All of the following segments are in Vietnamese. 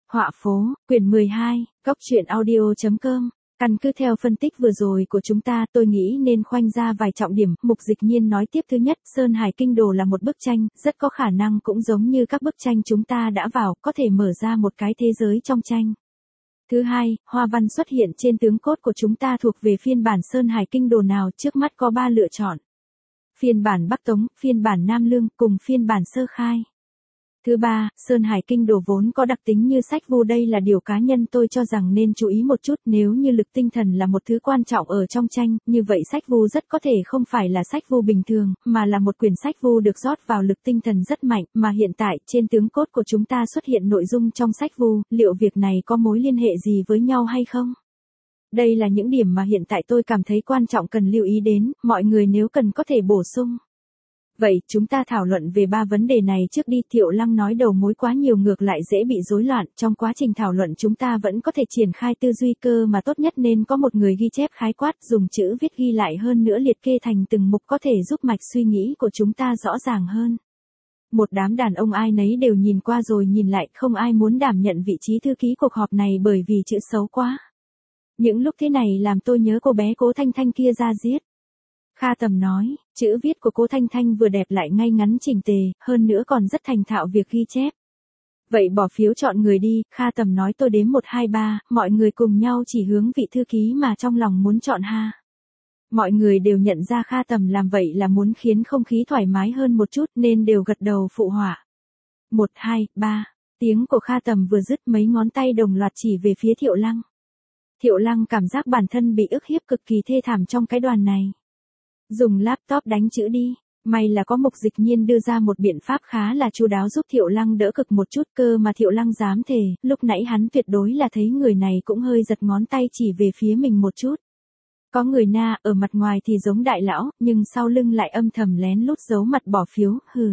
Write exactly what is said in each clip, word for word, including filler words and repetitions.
Họa phố, quyển mười hai, góc truyện audio chấm com. Căn cứ theo phân tích vừa rồi của chúng ta, tôi nghĩ nên khoanh ra vài trọng điểm. Mục Dịch Nhiên nói tiếp: thứ nhất, Sơn Hải Kinh Đồ là một bức tranh, rất có khả năng cũng giống như các bức tranh chúng ta đã vào, có thể mở ra một cái thế giới trong tranh. Thứ hai, hoa văn xuất hiện trên tướng cốt của chúng ta thuộc về phiên bản Sơn Hải Kinh Đồ nào? Trước mắt có ba lựa chọn: phiên bản Bắc Tống, phiên bản Nam Lương cùng phiên bản sơ khai. Thứ ba, Sơn Hải Kinh Đồ vốn có đặc tính như sách vu, đây là điều cá nhân tôi cho rằng nên chú ý một chút. Nếu như lực tinh thần là một thứ quan trọng ở trong tranh, như vậy sách vu rất có thể không phải là sách vu bình thường, mà là một quyển sách vu được rót vào lực tinh thần rất mạnh, mà hiện tại trên tướng cốt của chúng ta xuất hiện nội dung trong sách vu, liệu việc này có mối liên hệ gì với nhau hay không? Đây là những điểm mà hiện tại tôi cảm thấy quan trọng cần lưu ý đến, mọi người nếu cần có thể bổ sung. Vậy, chúng ta thảo luận về ba vấn đề này trước đi. Thiệu Lăng nói đầu mối quá nhiều ngược lại dễ bị rối loạn, trong quá trình thảo luận chúng ta vẫn có thể triển khai tư duy, cơ mà tốt nhất nên có một người ghi chép khái quát, dùng chữ viết ghi lại hơn nữa liệt kê thành từng mục có thể giúp mạch suy nghĩ của chúng ta rõ ràng hơn. Một đám đàn ông ai nấy đều nhìn qua rồi nhìn lại, không ai muốn đảm nhận vị trí thư ký cuộc họp này bởi vì chữ xấu quá. Những lúc thế này làm tôi nhớ cô bé Cố Thanh Thanh kia ra giết. Kha Tầm nói, chữ viết của Cố Thanh Thanh vừa đẹp lại ngay ngắn chỉnh tề, hơn nữa còn rất thành thạo việc ghi chép. Vậy bỏ phiếu chọn người đi. Kha Tầm nói. Tôi đếm một hai ba, mọi người cùng nhau chỉ hướng vị thư ký mà trong lòng muốn chọn ha. Mọi người đều nhận ra Kha Tầm làm vậy là muốn khiến không khí thoải mái hơn một chút nên đều gật đầu phụ họa. Một, hai, ba, tiếng của Kha Tầm vừa dứt mấy ngón tay đồng loạt chỉ về phía Thiệu Lăng. Thiệu Lăng cảm giác bản thân bị ức hiếp cực kỳ thê thảm trong cái đoàn này. Dùng laptop đánh chữ đi. May là có Mục Dịch Nhiên đưa ra một biện pháp khá là chu đáo giúp Thiệu Lăng đỡ cực một chút, cơ mà Thiệu Lăng dám thề, lúc nãy hắn tuyệt đối là thấy người này cũng hơi giật ngón tay chỉ về phía mình một chút. Có người na, ở mặt ngoài thì giống đại lão, nhưng sau lưng lại âm thầm lén lút giấu mặt bỏ phiếu, hừ.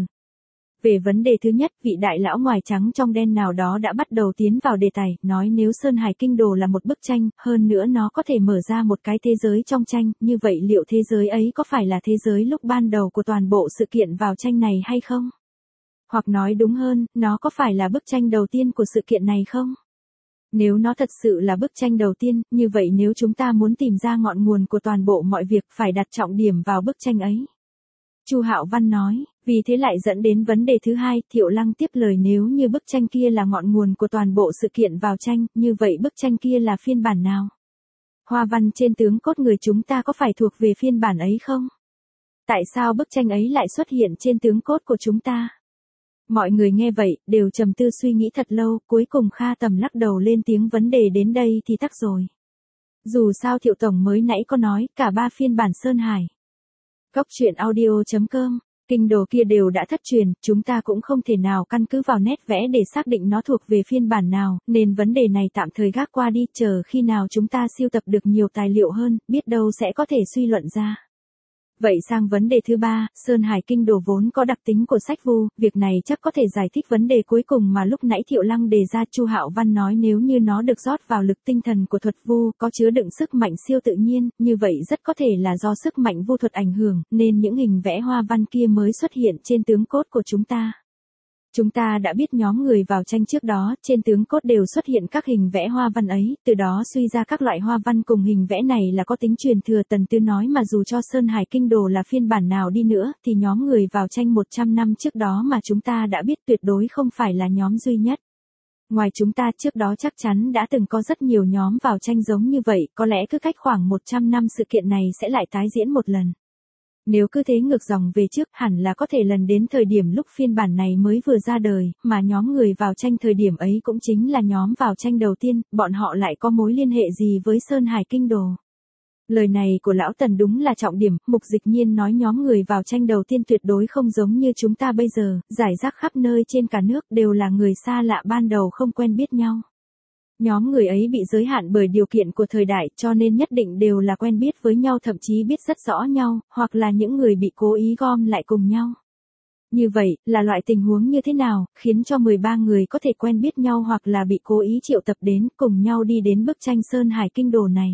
Về vấn đề thứ nhất, vị đại lão ngoài trắng trong đen nào đó đã bắt đầu tiến vào đề tài, nói nếu Sơn Hải Kinh Đồ là một bức tranh, hơn nữa nó có thể mở ra một cái thế giới trong tranh, như vậy liệu thế giới ấy có phải là thế giới lúc ban đầu của toàn bộ sự kiện vào tranh này hay không? Hoặc nói đúng hơn, nó có phải là bức tranh đầu tiên của sự kiện này không? Nếu nó thật sự là bức tranh đầu tiên, như vậy nếu chúng ta muốn tìm ra ngọn nguồn của toàn bộ mọi việc phải đặt trọng điểm vào bức tranh ấy. Chu Hạo Văn nói, vì thế lại dẫn đến vấn đề thứ hai. Thiệu Lăng tiếp lời, nếu như bức tranh kia là ngọn nguồn của toàn bộ sự kiện vào tranh, như vậy bức tranh kia là phiên bản nào? Hoa văn trên tướng cốt người chúng ta có phải thuộc về phiên bản ấy không? Tại sao bức tranh ấy lại xuất hiện trên tướng cốt của chúng ta? Mọi người nghe vậy, đều trầm tư suy nghĩ thật lâu, cuối cùng Kha Tầm lắc đầu lên tiếng, vấn đề đến đây thì tắc rồi. Dù sao Thiệu Tổng mới nãy có nói, cả ba phiên bản Sơn Hải Góc truyện audio chấm com, Kinh Đồ kia đều đã thất truyền, chúng ta cũng không thể nào căn cứ vào nét vẽ để xác định nó thuộc về phiên bản nào, nên vấn đề này tạm thời gác qua đi, chờ khi nào chúng ta sưu tập được nhiều tài liệu hơn, biết đâu sẽ có thể suy luận ra. Vậy sang vấn đề thứ ba, Sơn Hải Kinh Đồ vốn có đặc tính của sách vu, việc này chắc có thể giải thích vấn đề cuối cùng mà lúc nãy Thiệu Lăng đề ra. Chu Hạo Văn nói nếu như nó được rót vào lực tinh thần của thuật vu, có chứa đựng sức mạnh siêu tự nhiên, như vậy rất có thể là do sức mạnh vu thuật ảnh hưởng, nên những hình vẽ hoa văn kia mới xuất hiện trên tướng cốt của chúng ta. Chúng ta đã biết nhóm người vào tranh trước đó, trên tướng cốt đều xuất hiện các hình vẽ hoa văn ấy, từ đó suy ra các loại hoa văn cùng hình vẽ này là có tính truyền thừa. Tần Tư nói mà dù cho Sơn Hải Kinh Đồ là phiên bản nào đi nữa, thì nhóm người vào tranh một trăm năm trước đó mà chúng ta đã biết tuyệt đối không phải là nhóm duy nhất. Ngoài chúng ta trước đó chắc chắn đã từng có rất nhiều nhóm vào tranh giống như vậy, có lẽ cứ cách khoảng một trăm năm sự kiện này sẽ lại tái diễn một lần. Nếu cứ thế ngược dòng về trước, hẳn là có thể lần đến thời điểm lúc phiên bản này mới vừa ra đời, mà nhóm người vào tranh thời điểm ấy cũng chính là nhóm vào tranh đầu tiên, bọn họ lại có mối liên hệ gì với Sơn Hải Kinh Đồ? Lời này của Lão Tần đúng là trọng điểm. Mục Dịch Nhiên nói nhóm người vào tranh đầu tiên tuyệt đối không giống như chúng ta bây giờ, rải rác khắp nơi trên cả nước, đều là người xa lạ ban đầu không quen biết nhau. Nhóm người ấy bị giới hạn bởi điều kiện của thời đại, cho nên nhất định đều là quen biết với nhau, thậm chí biết rất rõ nhau, hoặc là những người bị cố ý gom lại cùng nhau. Như vậy, là loại tình huống như thế nào, khiến cho mười ba người có thể quen biết nhau hoặc là bị cố ý triệu tập đến, cùng nhau đi đến bức tranh Sơn Hải Kinh Đồ này?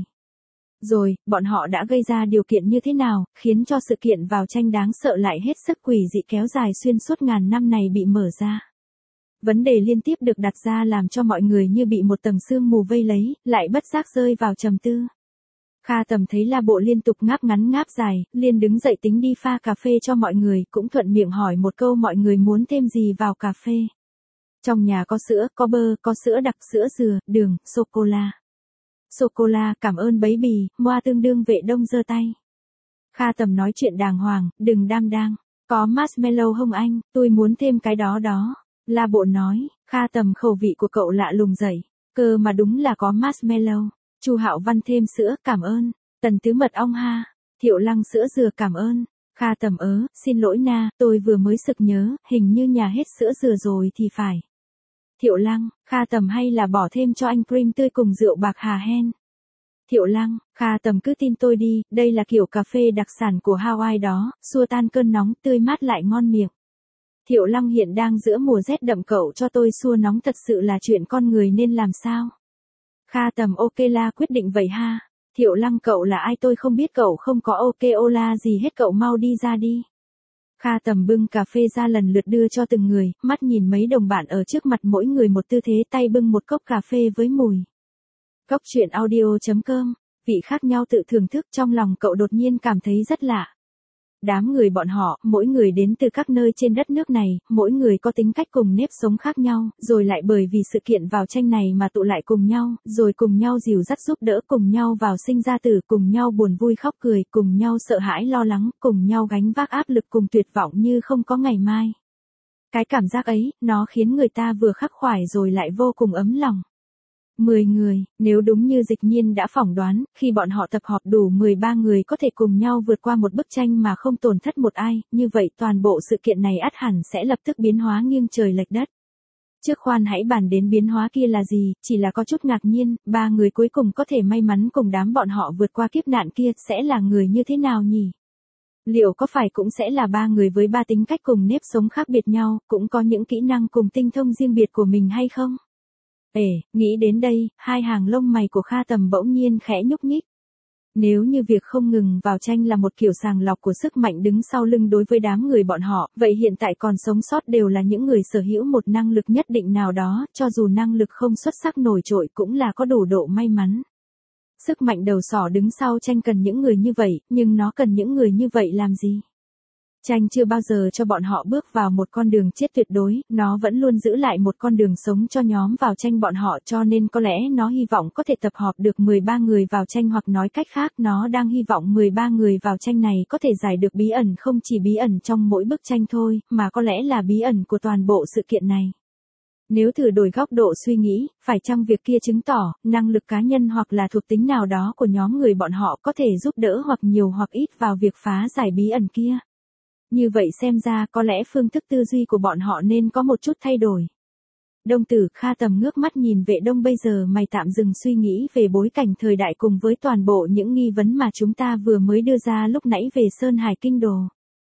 Rồi, bọn họ đã gây ra điều kiện như thế nào, khiến cho sự kiện vào tranh đáng sợ lại hết sức quỷ dị kéo dài xuyên suốt ngàn năm này bị mở ra? Vấn đề liên tiếp được đặt ra làm cho mọi người như bị một tầng sương mù vây lấy, lại bất giác rơi vào trầm tư. Kha Tầm thấy La Bộ liên tục ngáp ngắn ngáp dài, liền đứng dậy tính đi pha cà phê cho mọi người, cũng thuận miệng hỏi một câu mọi người muốn thêm gì vào cà phê. Trong nhà có sữa, có bơ, có sữa đặc, sữa dừa, đường, sô-cô-la. Sô-cô-la, cảm ơn bấy bì, Moa tương đương Vệ Đông giơ tay. Kha Tầm nói chuyện đàng hoàng, đừng đam đang. Có marshmallow không anh, tôi muốn thêm cái đó đó. La Bộ nói, Kha Tầm khẩu vị của cậu lạ lùng dậy. Cơ mà đúng là có marshmallow. Chu Hạo Văn thêm sữa, cảm ơn. Tần Tứ mật ong ha. Thiệu Lăng sữa dừa cảm ơn. Kha Tầm ớ, xin lỗi na, tôi vừa mới sực nhớ, hình như nhà hết sữa dừa rồi thì phải. Thiệu Lăng, Kha Tầm hay là bỏ thêm cho anh cream tươi cùng rượu bạc hà hen. Thiệu Lăng, Kha Tầm cứ tin tôi đi, đây là kiểu cà phê đặc sản của Hawaii đó, xua tan cơn nóng, tươi mát lại ngon miệng. Thiệu Lăng hiện đang giữa mùa rét đậm, cậu cho tôi xua nóng thật sự là chuyện con người nên làm sao? Kha Tầm ok la quyết định vậy ha. Thiệu Lăng cậu là ai tôi không biết, cậu không có ok ô la gì hết, cậu mau đi ra đi. Kha Tầm bưng cà phê ra lần lượt đưa cho từng người, mắt nhìn mấy đồng bạn ở trước mặt mỗi người một tư thế, tay bưng một cốc cà phê với mùi. Cốc truyện audio chấm com, vị khác nhau tự thưởng thức, trong lòng cậu đột nhiên cảm thấy rất lạ. Đám người bọn họ, mỗi người đến từ các nơi trên đất nước này, mỗi người có tính cách cùng nếp sống khác nhau, rồi lại bởi vì sự kiện vào tranh này mà tụ lại cùng nhau, rồi cùng nhau dìu dắt giúp đỡ, cùng nhau vào sinh ra tử, cùng nhau buồn vui khóc cười, cùng nhau sợ hãi lo lắng, cùng nhau gánh vác áp lực cùng tuyệt vọng như không có ngày mai. Cái cảm giác ấy, nó khiến người ta vừa khắc khoải rồi lại vô cùng ấm lòng. mười người, nếu đúng như Dịch Nhiên đã phỏng đoán, khi bọn họ tập họp đủ mười ba người có thể cùng nhau vượt qua một bức tranh mà không tổn thất một ai, như vậy toàn bộ sự kiện này ắt hẳn sẽ lập tức biến hóa nghiêng trời lệch đất. Trước khoan hãy bàn đến biến hóa kia là gì, chỉ là có chút ngạc nhiên, ba người cuối cùng có thể may mắn cùng đám bọn họ vượt qua kiếp nạn kia sẽ là người như thế nào nhỉ? Liệu có phải cũng sẽ là ba người với ba tính cách cùng nếp sống khác biệt nhau, cũng có những kỹ năng cùng tinh thông riêng biệt của mình hay không? Ê, nghĩ đến đây, hai hàng lông mày của Kha Tầm bỗng nhiên khẽ nhúc nhích. Nếu như việc không ngừng vào tranh là một kiểu sàng lọc của sức mạnh đứng sau lưng đối với đám người bọn họ, vậy hiện tại còn sống sót đều là những người sở hữu một năng lực nhất định nào đó, cho dù năng lực không xuất sắc nổi trội cũng là có đủ độ may mắn. Sức mạnh đầu sỏ đứng sau tranh cần những người như vậy, nhưng nó cần những người như vậy làm gì? Tranh chưa bao giờ cho bọn họ bước vào một con đường chết tuyệt đối, nó vẫn luôn giữ lại một con đường sống cho nhóm vào tranh bọn họ, cho nên có lẽ nó hy vọng có thể tập hợp được mười ba người vào tranh, hoặc nói cách khác nó đang hy vọng mười ba người vào tranh này có thể giải được bí ẩn, không chỉ bí ẩn trong mỗi bức tranh thôi, mà có lẽ là bí ẩn của toàn bộ sự kiện này. Nếu thử đổi góc độ suy nghĩ, phải chăng việc kia chứng tỏ, năng lực cá nhân hoặc là thuộc tính nào đó của nhóm người bọn họ có thể giúp đỡ hoặc nhiều hoặc ít vào việc phá giải bí ẩn kia? Như vậy xem ra có lẽ phương thức tư duy của bọn họ nên có một chút thay đổi. Đông Tử Kha Tầm ngước mắt nhìn Vệ Đông, bây giờ mày tạm dừng suy nghĩ về bối cảnh thời đại cùng với toàn bộ những nghi vấn mà chúng ta vừa mới đưa ra lúc nãy về Sơn Hải Kinh Đồ.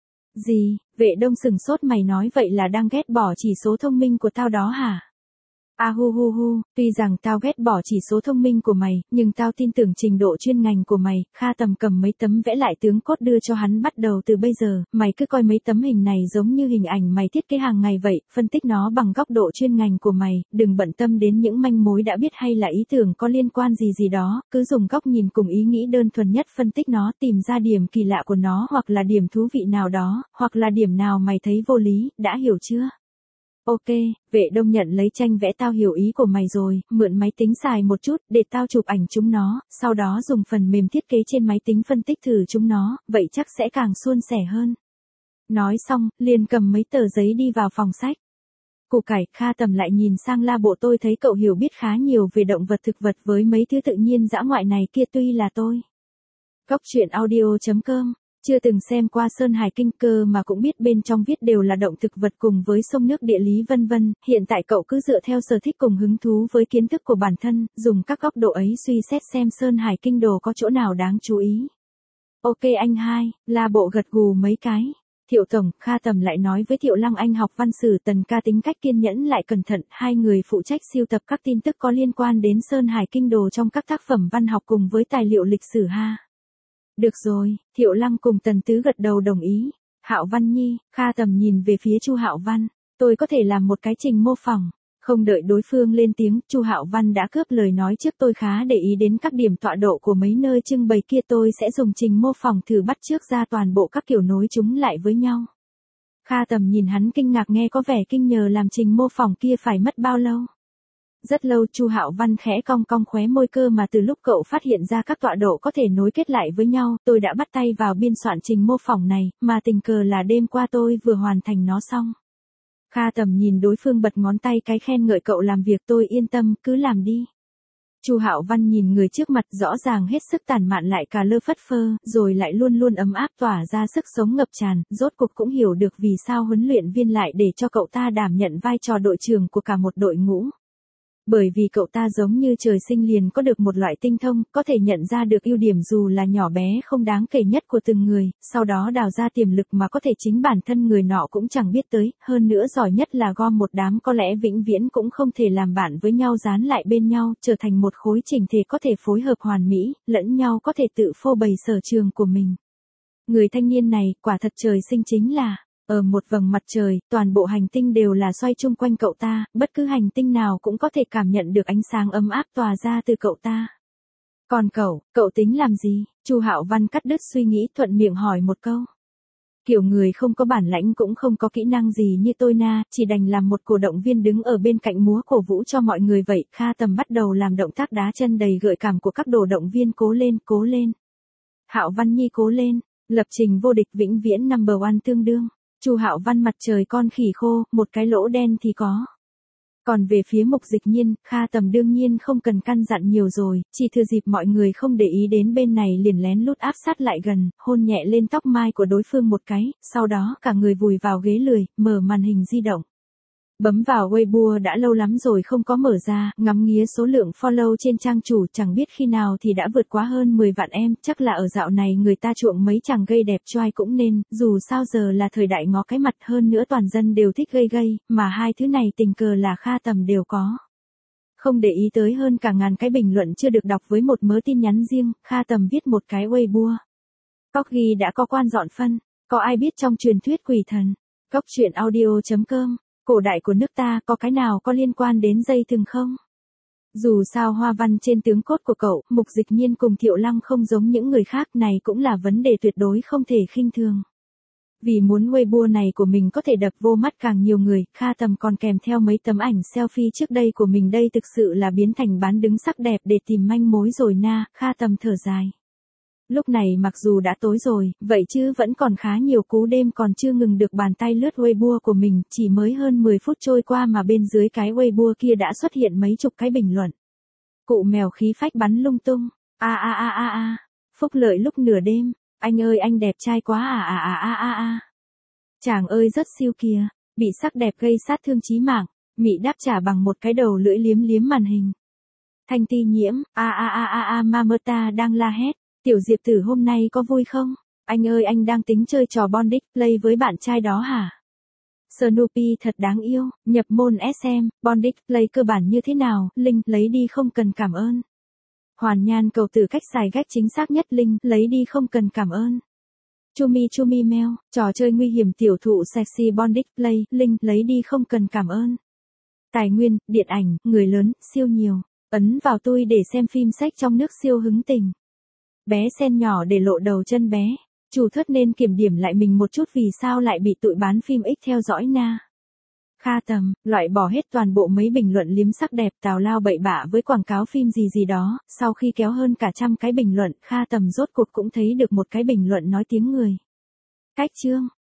Gì? Vệ Đông sừng sốt, mày nói vậy là đang ghét bỏ chỉ số thông minh của tao đó hả? A hu hu hu, tuy rằng tao ghét bỏ chỉ số thông minh của mày, nhưng tao tin tưởng trình độ chuyên ngành của mày. Kha Tầm cầm mấy tấm vẽ lại tướng cốt đưa cho hắn, bắt đầu từ bây giờ, mày cứ coi mấy tấm hình này giống như hình ảnh mày thiết kế hàng ngày vậy, phân tích nó bằng góc độ chuyên ngành của mày, đừng bận tâm đến những manh mối đã biết hay là ý tưởng có liên quan gì gì đó, cứ dùng góc nhìn cùng ý nghĩ đơn thuần nhất phân tích nó, tìm ra điểm kỳ lạ của nó hoặc là điểm thú vị nào đó, hoặc là điểm nào mày thấy vô lý, đã hiểu chưa? Ok, Vệ Đông nhận lấy tranh vẽ, tao hiểu ý của mày rồi, mượn máy tính xài một chút, để tao chụp ảnh chúng nó, sau đó dùng phần mềm thiết kế trên máy tính phân tích thử chúng nó, vậy chắc sẽ càng suôn sẻ hơn. Nói xong, liền cầm mấy tờ giấy đi vào phòng sách. Củ cải, Kha Tầm lại nhìn sang La Bộ, tôi thấy cậu hiểu biết khá nhiều về động vật thực vật với mấy thứ tự nhiên dã ngoại này kia, tuy là tôi. Cốc truyện audio chấm com chưa từng xem qua Sơn Hải Kinh cơ mà cũng biết bên trong viết đều là động thực vật cùng với sông nước địa lý vân vân, hiện tại cậu cứ dựa theo sở thích cùng hứng thú với kiến thức của bản thân, dùng các góc độ ấy suy xét xem Sơn Hải Kinh Đồ có chỗ nào đáng chú ý. Ok anh hai, La Bộ gật gù mấy cái. Thiệu Tổng, Kha Tầm lại nói với Thiệu Lăng, anh học văn sử, Tần ca tính cách kiên nhẫn lại cẩn thận, hai người phụ trách siêu tập các tin tức có liên quan đến Sơn Hải Kinh Đồ trong các tác phẩm văn học cùng với tài liệu lịch sử ha. Được rồi, Thiệu Lăng cùng Tần Tứ gật đầu đồng ý. Hạo Văn Nhi, Kha Tầm nhìn về phía Chu Hạo Văn. Tôi có thể làm một cái trình mô phỏng. Không đợi đối phương lên tiếng, Chu Hạo Văn đã cướp lời nói trước. Tôi khá để ý đến các điểm tọa độ của mấy nơi trưng bày kia, tôi sẽ dùng trình mô phỏng thử bắt chước ra toàn bộ các kiểu nối chúng lại với nhau. Kha Tầm nhìn hắn kinh ngạc, nghe có vẻ kinh nhờ làm trình mô phỏng kia phải mất bao lâu. Rất lâu. Chu Hạo Văn khẽ cong cong khóe môi, cơ mà từ lúc cậu phát hiện ra các tọa độ có thể nối kết lại với nhau, tôi đã bắt tay vào biên soạn trình mô phỏng này, mà tình cờ là đêm qua tôi vừa hoàn thành nó xong. Kha Tầm nhìn đối phương bật ngón tay cái khen ngợi, cậu làm việc tôi yên tâm, cứ làm đi. Chu Hạo Văn nhìn người trước mặt, rõ ràng hết sức tản mạn lại cà lơ phất phơ, rồi lại luôn luôn ấm áp tỏa ra sức sống ngập tràn, rốt cuộc cũng hiểu được vì sao huấn luyện viên lại để cho cậu ta đảm nhận vai trò đội trưởng của cả một đội ngũ. Bởi vì cậu ta giống như trời sinh liền có được một loại tinh thông, có thể nhận ra được ưu điểm dù là nhỏ bé không đáng kể nhất của từng người, sau đó đào ra tiềm lực mà có thể chính bản thân người nọ cũng chẳng biết tới, hơn nữa giỏi nhất là gom một đám có lẽ vĩnh viễn cũng không thể làm bạn với nhau dán lại bên nhau, trở thành một khối chỉnh thể có thể phối hợp hoàn mỹ, lẫn nhau có thể tự phô bày sở trường của mình. Người thanh niên này, quả thật trời sinh chính là... Ở một vầng mặt trời, toàn bộ hành tinh đều là xoay chung quanh cậu ta, bất cứ hành tinh nào cũng có thể cảm nhận được ánh sáng ấm áp tỏa ra từ cậu ta. Còn cậu, cậu tính làm gì? Chu Hạo Văn cắt đứt suy nghĩ, thuận miệng hỏi một câu. Kiểu người không có bản lãnh cũng không có kỹ năng gì như tôi na, chỉ đành làm một cổ động viên đứng ở bên cạnh múa cổ vũ cho mọi người vậy. Kha Tầm bắt đầu làm động tác đá chân đầy gợi cảm của các cổ động viên, cố lên, cố lên. Hạo Văn Nhi cố lên, lập trình vô địch vĩnh viễn number one tương đương. Chu Hạo Văn mặt trời con khỉ khô, một cái lỗ đen thì có. Còn về phía Mục Dịch Nhiên, Kha Tầm đương nhiên không cần căn dặn nhiều rồi, chỉ thừa dịp mọi người không để ý đến bên này liền lén lút áp sát lại gần, hôn nhẹ lên tóc mai của đối phương một cái, sau đó cả người vùi vào ghế lười, mở màn hình di động. Bấm vào Weibo đã lâu lắm rồi không có mở ra, ngắm nghía số lượng follow trên trang chủ chẳng biết khi nào thì đã vượt quá hơn mười vạn em, chắc là ở dạo này người ta chuộng mấy chàng gây đẹp trai cũng nên, dù sao giờ là thời đại ngó cái mặt, hơn nữa toàn dân đều thích gây gây, mà hai thứ này tình cờ là Kha Tầm đều có. Không để ý tới hơn cả ngàn cái bình luận chưa được đọc với một mớ tin nhắn riêng, Kha Tầm viết một cái Weibo. Corgi đã có quan dọn phân, có ai biết trong truyền thuyết quỷ thần, cóc truyện audio chấm com. Cổ đại của nước ta có cái nào có liên quan đến dây thừng không? Dù sao hoa văn trên tướng cốt của cậu, Mục Dịch Nhiên cùng Thiệu Lăng không giống những người khác, này cũng là vấn đề tuyệt đối không thể khinh thường. Vì muốn Weibo này của mình có thể đập vô mắt càng nhiều người, Kha Tầm còn kèm theo mấy tấm ảnh selfie trước đây của mình, đây thực sự là biến thành bán đứng sắc đẹp để tìm manh mối rồi na. Kha Tầm thở dài. Lúc này mặc dù đã tối rồi, vậy chứ vẫn còn khá nhiều cú đêm còn chưa ngừng được bàn tay lướt Weibo của mình, chỉ mới hơn mười phút trôi qua mà bên dưới cái Weibo kia đã xuất hiện mấy chục cái bình luận. Cụ mèo khí phách bắn lung tung, a a a a a, phúc lợi lúc nửa đêm, anh ơi anh đẹp trai quá à à à à à à. Chàng ơi rất siêu kìa, bị sắc đẹp gây sát thương chí mạng, Mị đáp trả bằng một cái đầu lưỡi liếm liếm màn hình. Thanh Ti Nhiễm, a a a a a ma mơ ta đang la hét. Tiểu Diệp Tử hôm nay có vui không? Anh ơi anh đang tính chơi trò bonding play với bạn trai đó hả? Snoopy thật đáng yêu, nhập môn ét em, bonding play cơ bản như thế nào? Linh, lấy đi không cần cảm ơn. Hoàn Nhan cầu từ cách xài gách chính xác nhất. Linh, lấy đi không cần cảm ơn. Chumi Chumi Mèo, trò chơi nguy hiểm tiểu thụ sexy bonding play. Linh, lấy đi không cần cảm ơn. Tài nguyên, điện ảnh, người lớn, siêu nhiều. Ấn vào tôi để xem phim sách trong nước siêu hứng tình. Bé sen nhỏ để lộ đầu chân bé. Chủ thất nên kiểm điểm lại mình một chút vì sao lại bị tụi bán phim X theo dõi na. Kha Tầm, loại bỏ hết toàn bộ mấy bình luận liếm sắc đẹp tào lao bậy bạ với quảng cáo phim gì gì đó, sau khi kéo hơn cả trăm cái bình luận, Kha Tầm rốt cuộc cũng thấy được một cái bình luận nói tiếng người. Cách chương.